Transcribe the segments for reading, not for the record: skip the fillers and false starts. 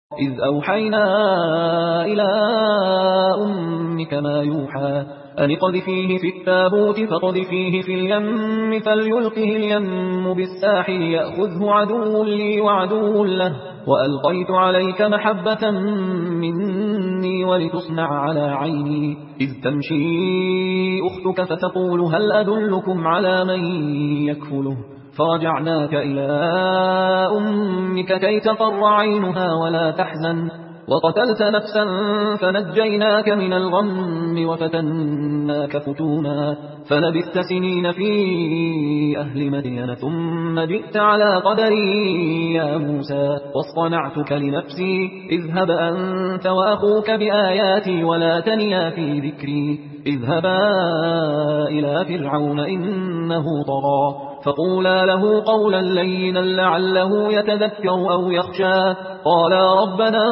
إذ أوحينا إلى أمك ما يوحى أن اقذفيه في التابوت فاقذفيه في اليم فليلقه اليم بالساحل يأخذه عدو لي وعدو له وألقيت عليك محبة مني ولتصنع على عيني إذ تمشي أختك فتقول هل أدلكم على من يكفله فرجعناك إلى أمك كي تقر عينها ولا تحزن وقتلت نفسا فنجيناك من الغم وفتناك فتونا فلبثت سنين في أهل مدين ثم جئت على قدري يا موسى واصطنعتك لنفسي اذهب أنت وأخوك بآياتي ولا تنيا في ذكري اذهبا إلى فرعون إنه طغى فقولا له قولا لينا لعله يتذكر أو يخشى قالا ربنا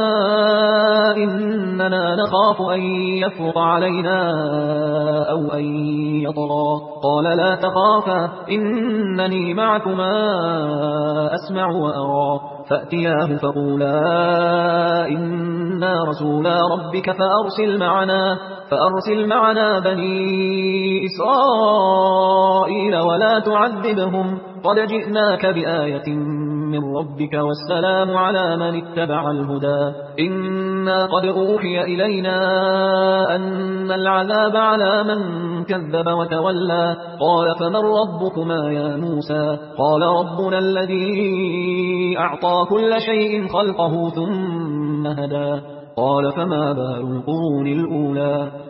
إننا نخاف أن يفرط علينا أو أن يطغى قال لا تخافا إنني معكما أسمع وأرى فأتياه فقولا إنا رسولا ربك فأرسل معنا بني إسرائيل ولا تعذبهم قد جئناك بآية من ربك والسلام على من اتبع الهدى إنا قد أوحي إلينا أن العذاب على من كذب وتولى قال فمن ربكما يا موسى قال ربنا الذي أعطى كل شيء خلقه ثم هدى قال فما بال القرون الأولى